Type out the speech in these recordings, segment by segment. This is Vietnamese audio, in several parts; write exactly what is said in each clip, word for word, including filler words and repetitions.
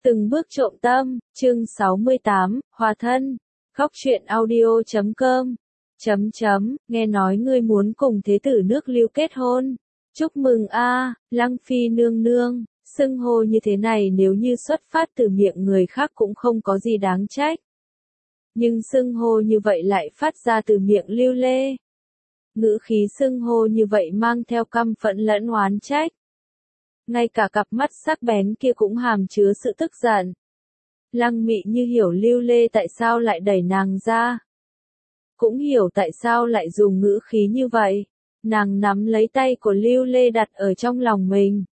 Từng bước trộm tâm, chương sáu mươi tám, Hòa thân, góc truyện audio chấm com, chấm chấm, nghe nói ngươi muốn cùng thế tử nước Lưu kết hôn. Chúc mừng a, Lăng Phi nương nương, xưng hô như thế này nếu như xuất phát từ miệng người khác cũng không có gì đáng trách. Nhưng xưng hô như vậy lại phát ra từ miệng Lưu Lê. Ngữ khí xưng hô như vậy mang theo căm phẫn lẫn oán trách. Ngay cả cặp mắt sắc bén kia cũng hàm chứa sự tức giận. Lăng Mị Như hiểu Lưu Lê tại sao lại đẩy nàng ra. Cũng hiểu tại sao lại dùng ngữ khí như vậy. Nàng nắm lấy tay của Lưu Lê đặt ở trong lòng mình.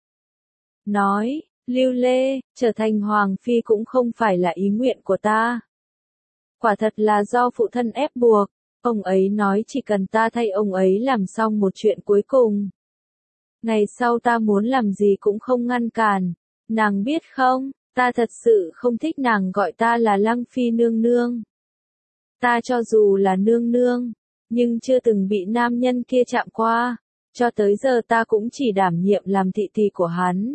Nói, Lưu Lê, trở thành Hoàng Phi cũng không phải là ý nguyện của ta. Quả thật là do phụ thân ép buộc. Ông ấy nói chỉ cần ta thay ông ấy làm xong một chuyện cuối cùng. Ngày sau ta muốn làm gì cũng không ngăn cản. Nàng biết không, ta thật sự không thích nàng gọi ta là Lăng Phi nương nương. Ta cho dù là nương nương, nhưng chưa từng bị nam nhân kia chạm qua. Cho tới giờ ta cũng chỉ đảm nhiệm làm thị thị của hắn.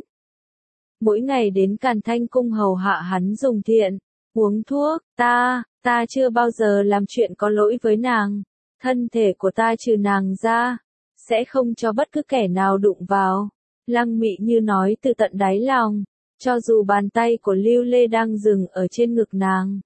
Mỗi ngày đến Càn Thanh cung hầu hạ hắn dùng thiện, uống thuốc, ta, ta chưa bao giờ làm chuyện có lỗi với nàng. Thân thể của ta trừ nàng ra, sẽ không cho bất cứ kẻ nào đụng vào. Lăng Mị Như nói từ tận đáy lòng, cho dù bàn tay của Lưu Lê đang dừng ở trên ngực nàng.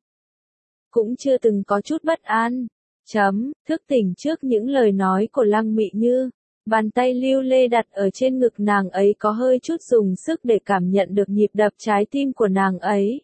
Cũng chưa từng có chút bất an. Chấm, thức tỉnh trước những lời nói của Lăng Mị Như. Bàn tay Lưu Lê đặt ở trên ngực nàng ấy có hơi chút dùng sức để cảm nhận được nhịp đập trái tim của nàng ấy.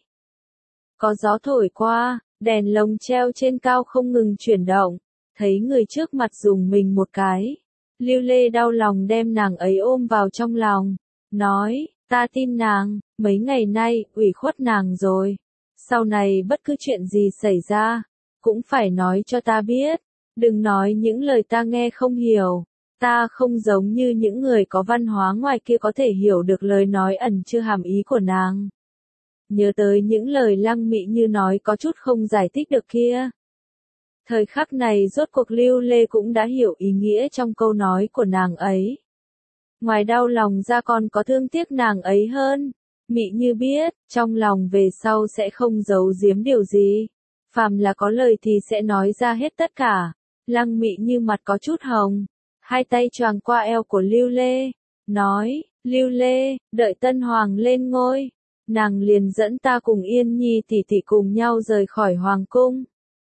Có gió thổi qua, đèn lồng treo trên cao không ngừng chuyển động, thấy người trước mặt dùng mình một cái. Lưu Lê đau lòng đem nàng ấy ôm vào trong lòng, nói, ta tin nàng, mấy ngày nay, ủy khuất nàng rồi. Sau này bất cứ chuyện gì xảy ra, cũng phải nói cho ta biết, đừng nói những lời ta nghe không hiểu. Ta không giống như những người có văn hóa ngoài kia có thể hiểu được lời nói ẩn chứa hàm ý của nàng. Nhớ tới những lời Lăng Mị Như nói có chút không giải thích được kia. Thời khắc này rốt cuộc Lưu Lê cũng đã hiểu ý nghĩa trong câu nói của nàng ấy. Ngoài đau lòng ra còn có thương tiếc nàng ấy hơn. Mị Như biết, trong lòng về sau sẽ không giấu giếm điều gì. Phàm là có lời thì sẽ nói ra hết tất cả. Lăng Mị Như mặt có chút hồng. Hai tay choàng qua eo của Lưu Lê. Nói, Lưu Lê, đợi Tân Hoàng lên ngôi. Nàng liền dẫn ta cùng Yên Nhi tỷ tỷ cùng nhau rời khỏi Hoàng cung.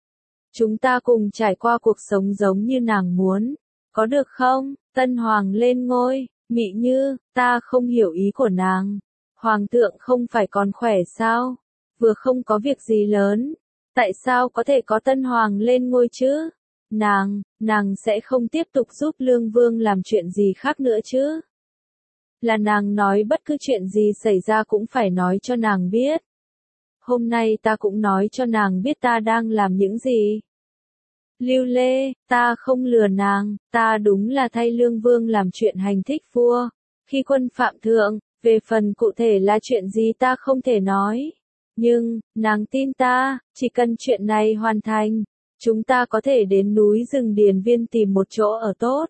Chúng ta cùng trải qua cuộc sống giống như nàng muốn. Có được không? Tân Hoàng lên ngôi. Mị Như, ta không hiểu ý của nàng. Hoàng thượng không phải còn khỏe sao? Vừa không có việc gì lớn. Tại sao có thể có Tân Hoàng lên ngôi chứ? Nàng, nàng sẽ không tiếp tục giúp Lương Vương làm chuyện gì khác nữa chứ? Là nàng nói bất cứ chuyện gì xảy ra cũng phải nói cho nàng biết. Hôm nay ta cũng nói cho nàng biết ta đang làm những gì. Lưu Lê, ta không lừa nàng, ta đúng là thay Lương Vương làm chuyện hành thích vua. Khi quân phạm thượng, về phần cụ thể là chuyện gì ta không thể nói. Nhưng, nàng tin ta, chỉ cần chuyện này hoàn thành, chúng ta có thể đến núi rừng Điền Viên tìm một chỗ ở tốt.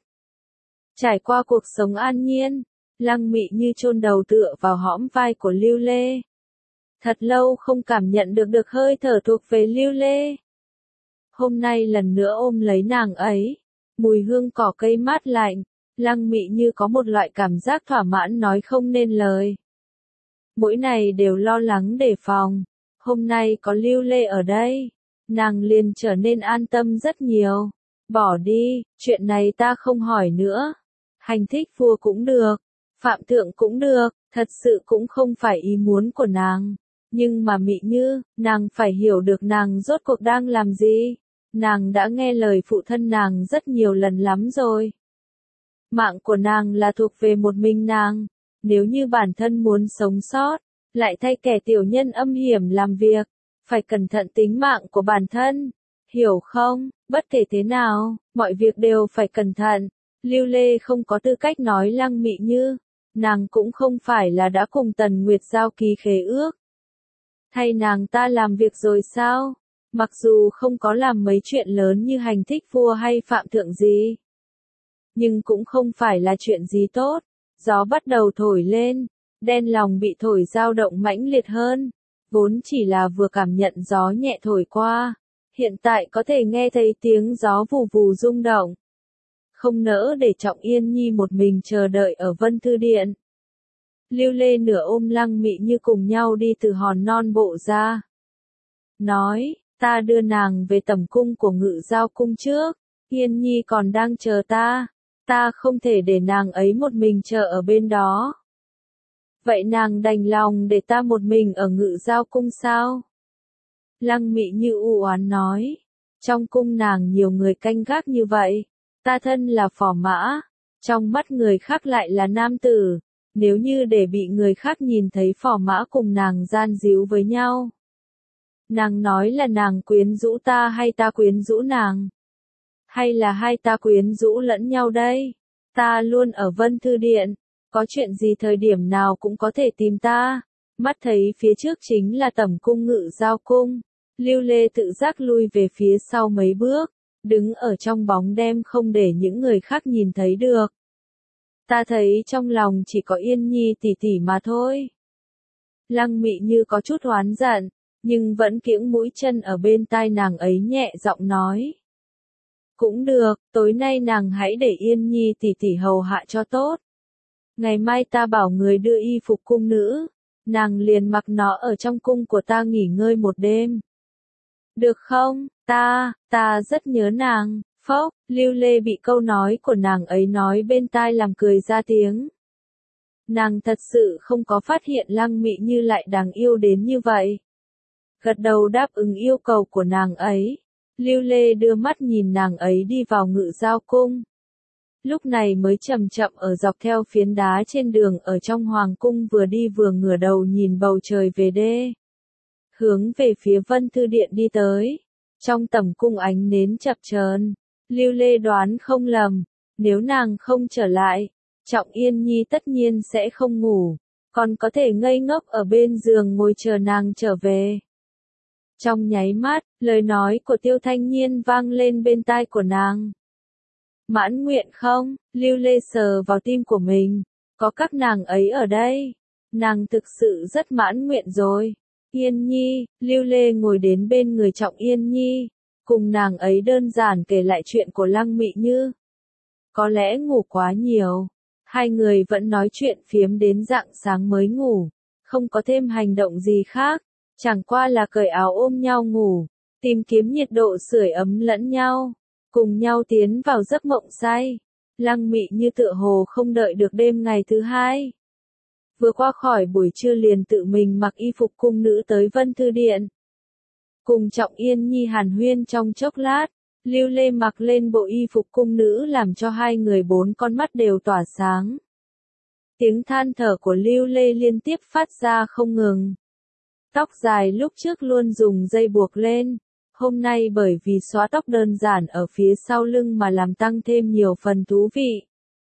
Trải qua cuộc sống an nhiên. Lăng Mị Như chôn đầu tựa vào hõm vai của Lưu Lê. Thật lâu không cảm nhận được được hơi thở thuộc về Lưu Lê. Hôm nay lần nữa ôm lấy nàng ấy. Mùi hương cỏ cây mát lạnh. Lăng Mị Như có một loại cảm giác thỏa mãn nói không nên lời. Mỗi ngày đều lo lắng đề phòng. Hôm nay có Lưu Lê ở đây. Nàng liền trở nên an tâm rất nhiều. Bỏ đi, chuyện này ta không hỏi nữa. Hành thích vua cũng được. Phạm thượng cũng được, thật sự cũng không phải ý muốn của nàng. Nhưng mà Mị Như, nàng phải hiểu được nàng rốt cuộc đang làm gì. Nàng đã nghe lời phụ thân nàng rất nhiều lần lắm rồi. Mạng của nàng là thuộc về một mình nàng. Nếu như bản thân muốn sống sót, lại thay kẻ tiểu nhân âm hiểm làm việc, phải cẩn thận tính mạng của bản thân. Hiểu không? Bất kể thế nào, mọi việc đều phải cẩn thận. Lưu Lê không có tư cách nói Lăng Mị Như. Nàng cũng không phải là đã cùng Tần Nguyệt giao ký khế ước. Thay nàng ta làm việc rồi sao? Mặc dù không có làm mấy chuyện lớn như hành thích vua hay phạm thượng gì. Nhưng cũng không phải là chuyện gì tốt. Gió bắt đầu thổi lên. Đen lòng bị thổi dao động mãnh liệt hơn. vốn chỉ là vừa cảm nhận gió nhẹ thổi qua, hiện tại có thể nghe thấy tiếng gió vù vù rung động. Không nỡ để Trọng Yên Nhi một mình chờ đợi ở Vân Thư Điện. Lưu Lê nửa ôm Lăng Mị Như cùng nhau đi từ hòn non bộ ra. Nói, ta đưa nàng về tẩm cung của Ngự Giao cung trước, Yên Nhi còn đang chờ ta, ta không thể để nàng ấy một mình chờ ở bên đó. Vậy nàng đành lòng để ta một mình ở Ngự Giao cung sao? Lăng Mị Như u oán nói, trong cung nàng nhiều người canh gác như vậy, ta thân là phò mã, trong mắt người khác lại là nam tử, nếu như để bị người khác nhìn thấy phò mã cùng nàng gian díu với nhau. Nàng nói là nàng quyến rũ ta hay ta quyến rũ nàng? Hay là hai ta quyến rũ lẫn nhau đây? Ta luôn ở Vân Thư Điện, có chuyện gì thời điểm nào cũng có thể tìm ta. Mắt thấy phía trước chính là tẩm cung Ngự Giao cung, Lưu Lê tự giác lui về phía sau mấy bước, đứng ở trong bóng đêm không để những người khác nhìn thấy được. Ta thấy trong lòng chỉ có Yên Nhi tỷ tỷ mà thôi. Lăng Mị Như có chút oán giận, nhưng vẫn kiễng mũi chân ở bên tai nàng ấy nhẹ giọng nói. Cũng được, tối nay nàng hãy để Yên Nhi tỷ tỷ hầu hạ cho tốt. Ngày mai ta bảo người đưa y phục cung nữ, nàng liền mặc nó ở trong cung của ta nghỉ ngơi một đêm. Được không, ta, ta rất nhớ nàng. Phốc, Lưu Lê bị câu nói của nàng ấy nói bên tai làm cười ra tiếng. Nàng thật sự không có phát hiện Lăng Mị Như lại đáng yêu đến như vậy. Gật đầu đáp ứng yêu cầu của nàng ấy, Lưu Lê đưa mắt nhìn nàng ấy đi vào Ngự Giao cung. Lúc này mới chậm chậm ở dọc theo phiến đá trên đường ở trong hoàng cung vừa đi vừa ngửa đầu nhìn bầu trời về đê. Hướng về phía Vân Thư Điện đi tới, trong tẩm cung ánh nến chập chờn. Lưu Lê đoán không lầm, nếu nàng không trở lại, Trọng Yên Nhi tất nhiên sẽ không ngủ, còn có thể ngây ngốc ở bên giường ngồi chờ nàng trở về. Trong nháy mắt, lời nói của Tiêu Thanh Nhiên vang lên bên tai của nàng. Mãn nguyện không? Lưu Lê sờ vào tim của mình, có các nàng ấy ở đây, nàng thực sự rất mãn nguyện rồi. Yên Nhi, Lưu Lê ngồi đến bên người Trọng Yên Nhi, cùng nàng ấy đơn giản kể lại chuyện của Lăng Mị Như. Có lẽ ngủ quá nhiều, hai người vẫn nói chuyện phiếm đến rạng sáng mới ngủ, không có thêm hành động gì khác, chẳng qua là cởi áo ôm nhau ngủ, tìm kiếm nhiệt độ sưởi ấm lẫn nhau, cùng nhau tiến vào giấc mộng say. Lăng Mị Như tựa hồ không đợi được đêm ngày thứ hai. Vừa qua khỏi buổi trưa liền tự mình mặc y phục cung nữ tới Vân Thư Điện. Cùng Trọng Yên Nhi hàn huyên trong chốc lát, Lưu Lê mặc lên bộ y phục cung nữ làm cho hai người bốn con mắt đều tỏa sáng. Tiếng than thở của Lưu Lê liên tiếp phát ra không ngừng. Tóc dài lúc trước luôn dùng dây buộc lên, hôm nay bởi vì xóa tóc đơn giản ở phía sau lưng mà làm tăng thêm nhiều phần thú vị.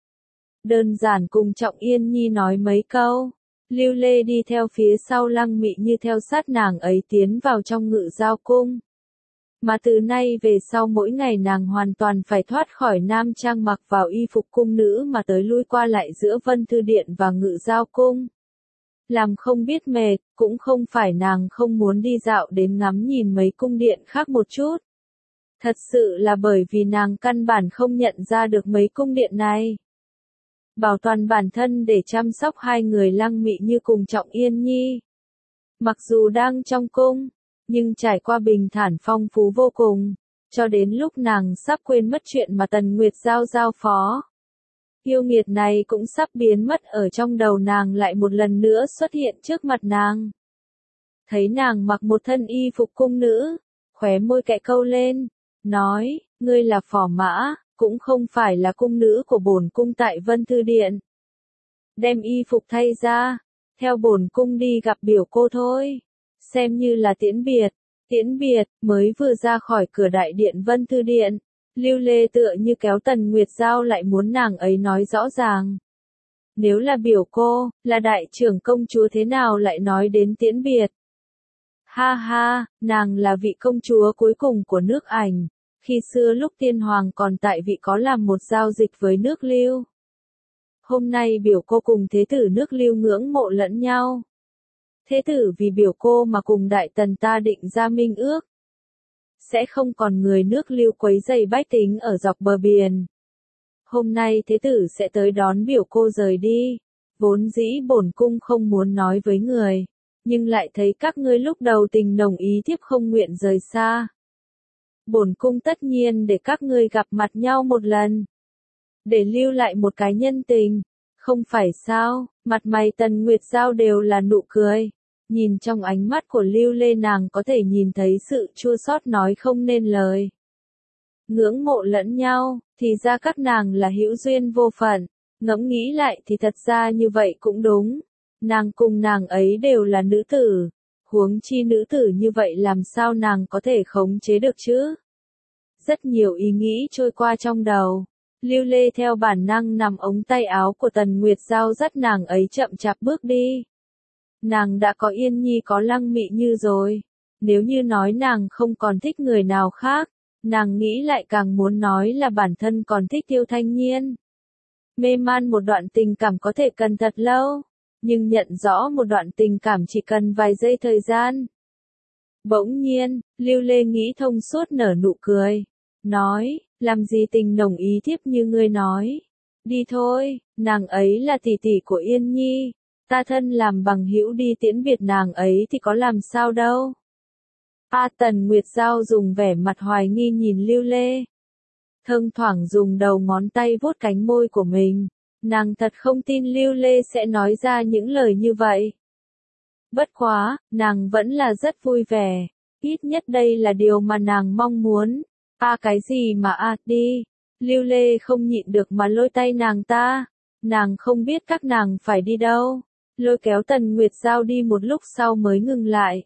Đơn giản cùng Trọng Yên Nhi nói mấy câu, Lưu Lê đi theo phía sau Lăng Mị Như theo sát nàng ấy tiến vào trong Ngự Giao cung. Mà từ nay về sau mỗi ngày nàng hoàn toàn phải thoát khỏi nam trang mặc vào y phục cung nữ mà tới lui qua lại giữa Vân Thư Điện và Ngự Giao cung. Làm không biết mệt, cũng không phải nàng không muốn đi dạo đến ngắm nhìn mấy cung điện khác một chút. Thật sự là bởi vì nàng căn bản không nhận ra được mấy cung điện này. Bảo toàn bản thân để chăm sóc hai người Lăng Mị Như cùng Trọng Yên Nhi. Mặc dù đang trong cung, nhưng trải qua bình thản phong phú vô cùng, cho đến lúc nàng sắp quên mất chuyện mà Tần Nguyệt Giao giao phó. Yêu nghiệt này cũng sắp biến mất ở trong đầu nàng lại một lần nữa xuất hiện trước mặt nàng. Thấy nàng mặc một thân y phục cung nữ, khóe môi kẹ câu lên, nói, ngươi là phò mã, cũng không phải là cung nữ của bổn cung tại Vân Thư Điện. Đem y phục thay ra, theo bổn cung đi gặp biểu cô thôi, xem như là tiễn biệt. Tiễn biệt, mới vừa ra khỏi cửa đại điện Vân Thư Điện, Lưu Lê tựa như kéo Tần Nguyệt Giao lại muốn nàng ấy nói rõ ràng. Nếu là biểu cô, là đại trưởng công chúa thế nào lại nói đến tiễn biệt? Ha ha, nàng là vị công chúa cuối cùng của nước Ảnh, khi xưa lúc tiên hoàng còn tại vị có làm một giao dịch với nước Lưu. Hôm nay biểu cô cùng thế tử nước Lưu ngưỡng mộ lẫn nhau. Thế tử vì biểu cô mà cùng đại tần ta định ra minh ước. Sẽ không còn người nước Lưu quấy rầy bách tính ở dọc bờ biển. Hôm nay thế tử sẽ tới đón biểu cô rời đi. Vốn dĩ bổn cung không muốn nói với người, nhưng lại thấy các ngươi lúc đầu tình nồng ý thiếp không nguyện rời xa. Bổn cung tất nhiên để các ngươi gặp mặt nhau một lần, để lưu lại một cái nhân tình, không phải sao? Mặt mày Tần Nguyệt Giao đều là nụ cười. Nhìn trong ánh mắt của Lưu Lê nàng có thể nhìn thấy sự chua xót nói không nên lời. Ngưỡng mộ lẫn nhau, thì ra các nàng là hữu duyên vô phận. Ngẫm nghĩ lại thì thật ra như vậy cũng đúng. Nàng cùng nàng ấy đều là nữ tử. Huống chi nữ tử như vậy làm sao nàng có thể khống chế được chứ? Rất nhiều ý nghĩ trôi qua trong đầu. Lưu Lê theo bản năng nằm ống tay áo của Tần Nguyệt Giao dắt nàng ấy chậm chạp bước đi. Nàng đã có Yên Nhi có Lăng Mị Như rồi. Nếu như nói nàng không còn thích người nào khác, nàng nghĩ lại càng muốn nói là bản thân còn thích Tiêu Thanh Nhiên. Mê man một đoạn tình cảm có thể cần thật lâu, nhưng nhận rõ một đoạn tình cảm chỉ cần vài giây thời gian. Bỗng nhiên, Lưu Lê nghĩ thông suốt nở nụ cười. Nói, làm gì tình nồng ý thiếp như ngươi nói. Đi thôi, nàng ấy là tỷ tỷ của Yên Nhi. Ta thân làm bằng hữu đi tiễn biệt nàng ấy thì có làm sao đâu. A Tần Nguyệt Giao dùng vẻ mặt hoài nghi nhìn Lưu Lê. Thâng thoảng dùng đầu ngón tay vuốt cánh môi của mình. Nàng thật không tin Lưu Lê sẽ nói ra những lời như vậy. Bất quá, nàng vẫn là rất vui vẻ. Ít nhất đây là điều mà nàng mong muốn. A à, cái gì mà a à, đi. Lưu Lê không nhịn được mà lôi tay nàng ta. Nàng không biết các nàng phải đi đâu. Lôi kéo Tần Nguyệt Giao đi một lúc sau mới ngừng lại.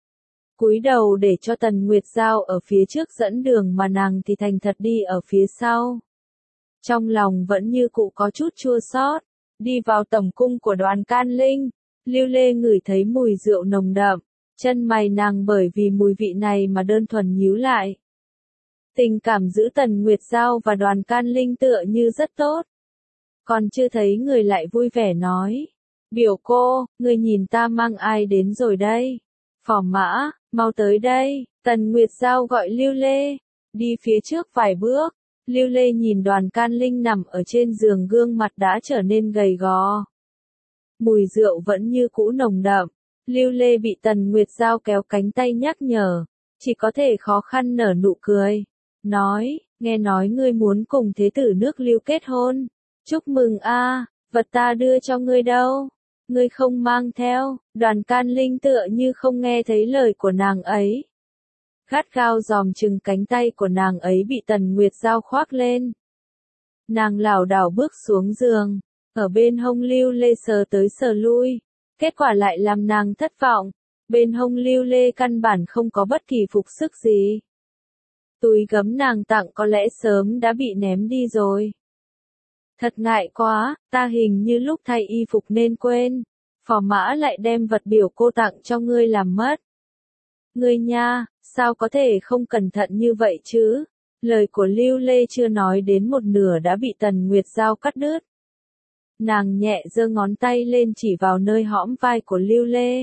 Cúi đầu để cho Tần Nguyệt Giao ở phía trước dẫn đường mà nàng thì thành thật đi ở phía sau. Trong lòng vẫn như cũ có chút chua xót. Đi vào tẩm cung của Đoàn Can Linh, Lưu Lê ngửi thấy mùi rượu nồng đậm, chân mày nàng bởi vì mùi vị này mà đơn thuần nhíu lại. Tình cảm giữa Tần Nguyệt Giao và Đoàn Can Linh tựa như rất tốt. Còn chưa thấy người lại vui vẻ nói. Biểu cô, người nhìn ta mang ai đến rồi đây? Phò Mã, mau tới đây. Tần Nguyệt Giao gọi Lưu Lê. Đi phía trước vài bước. Lưu Lê nhìn Đoàn Can Linh nằm ở trên giường, gương mặt đã trở nên gầy gò. Mùi rượu vẫn như cũ nồng đậm. Lưu Lê bị Tần Nguyệt Giao kéo cánh tay nhắc nhở. Chỉ có thể khó khăn nở nụ cười. Nói, nghe nói ngươi muốn cùng thế tử nước Lưu kết hôn. Chúc mừng a, vật ta đưa cho ngươi đâu. Ngươi không mang theo. Đoàn Can Linh tựa như không nghe thấy lời của nàng ấy. Gắt gao giòm chừng cánh tay của nàng ấy bị Tần Nguyệt Giao khoác lên. Nàng lảo đảo bước xuống giường, ở bên hông Lưu Lê sờ tới sờ lui. Kết quả lại làm nàng thất vọng. Bên hông Lưu Lê căn bản không có bất kỳ phục sức gì. Túi gấm nàng tặng có lẽ sớm đã bị ném đi rồi. Thật ngại quá, ta hình như lúc thay y phục nên quên. Phò Mã lại đem vật biểu cô tặng cho ngươi làm mất. Ngươi nha, sao có thể không cẩn thận như vậy chứ? Lời của Lưu Lê chưa nói đến một nửa đã bị Tần Nguyệt Giao cắt đứt. Nàng nhẹ giơ ngón tay lên chỉ vào nơi hõm vai của Lưu Lê.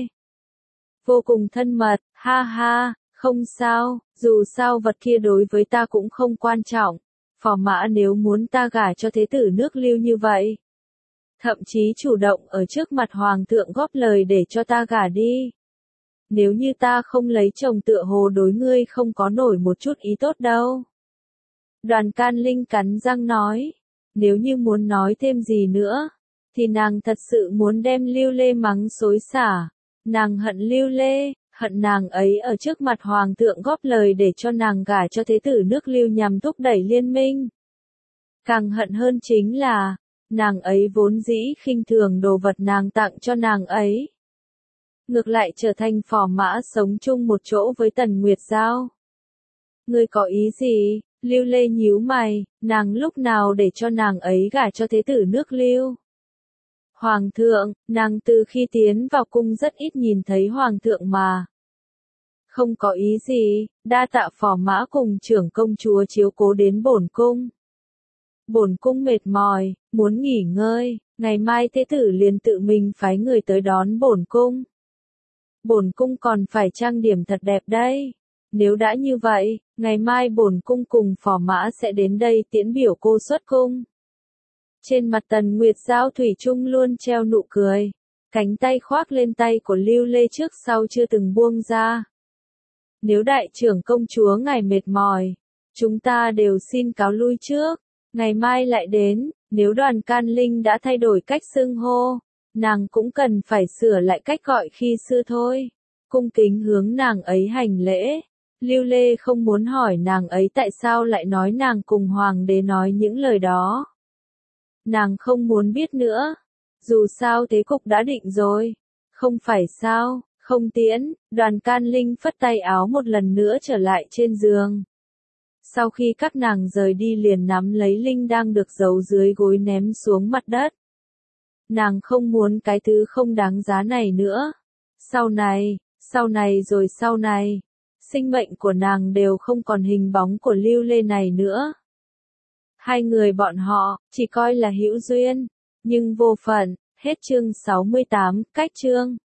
Vô cùng thân mật, ha ha, không sao, dù sao vật kia đối với ta cũng không quan trọng. Phò Mã nếu muốn ta gả cho thế tử nước Lưu như vậy, thậm chí chủ động ở trước mặt hoàng thượng góp lời để cho ta gả đi. Nếu như ta không lấy chồng tựa hồ đối ngươi không có nổi một chút ý tốt đâu. Đoàn Can Linh cắn răng nói. Nếu như muốn nói thêm gì nữa, thì nàng thật sự muốn đem Lưu Lê mắng xối xả. Nàng hận Lưu Lê, hận nàng ấy ở trước mặt hoàng thượng góp lời để cho nàng gả cho thế tử nước Lưu nhằm thúc đẩy liên minh. Càng hận hơn chính là, nàng ấy vốn dĩ khinh thường đồ vật nàng tặng cho nàng ấy. Ngược lại trở thành Phò Mã sống chung một chỗ với Tần Nguyệt Giao. Ngươi có ý gì? Lưu Lê nhíu mày, nàng lúc nào để cho nàng ấy gả cho thế tử nước Lưu? Hoàng thượng, nàng từ khi tiến vào cung rất ít nhìn thấy hoàng thượng mà. Không có ý gì, đa tạ Phò Mã cùng trưởng công chúa chiếu cố đến bổn cung. Bổn cung mệt mỏi, muốn nghỉ ngơi, ngày mai thế tử liền tự mình phái người tới đón bổn cung. bổn cung còn phải trang điểm thật đẹp đây. Nếu đã như vậy, ngày mai bổn cung cùng phò mã sẽ đến đây tiễn biểu cô xuất cung. Trên mặt Tần Nguyệt Giao thủy chung luôn treo nụ cười, cánh tay khoác lên tay của Lưu Lê trước sau chưa từng buông ra. Nếu đại trưởng công chúa ngài mệt mỏi, chúng ta đều xin cáo lui trước, ngày mai lại đến. Nếu Đoàn Can Linh đã thay đổi cách xưng hô, nàng cũng cần phải sửa lại cách gọi khi xưa thôi. Cung kính hướng nàng ấy hành lễ. Lưu Lê không muốn hỏi nàng ấy tại sao lại nói nàng cùng hoàng đế nói những lời đó. Nàng không muốn biết nữa. Dù sao thế cục đã định rồi. Không phải sao, không tiễn. Đoàn Can Linh phất tay áo một lần nữa trở lại trên giường. Sau khi các nàng rời đi liền nắm lấy Linh đang được giấu dưới gối ném xuống mặt đất. Nàng không muốn cái thứ không đáng giá này nữa. Sau này, sau này rồi sau này, sinh mệnh của nàng đều không còn hình bóng của Lưu Lê này nữa. Hai người bọn họ, chỉ coi là hữu duyên, nhưng vô phận. Hết chương sáu mươi tám, cách chương.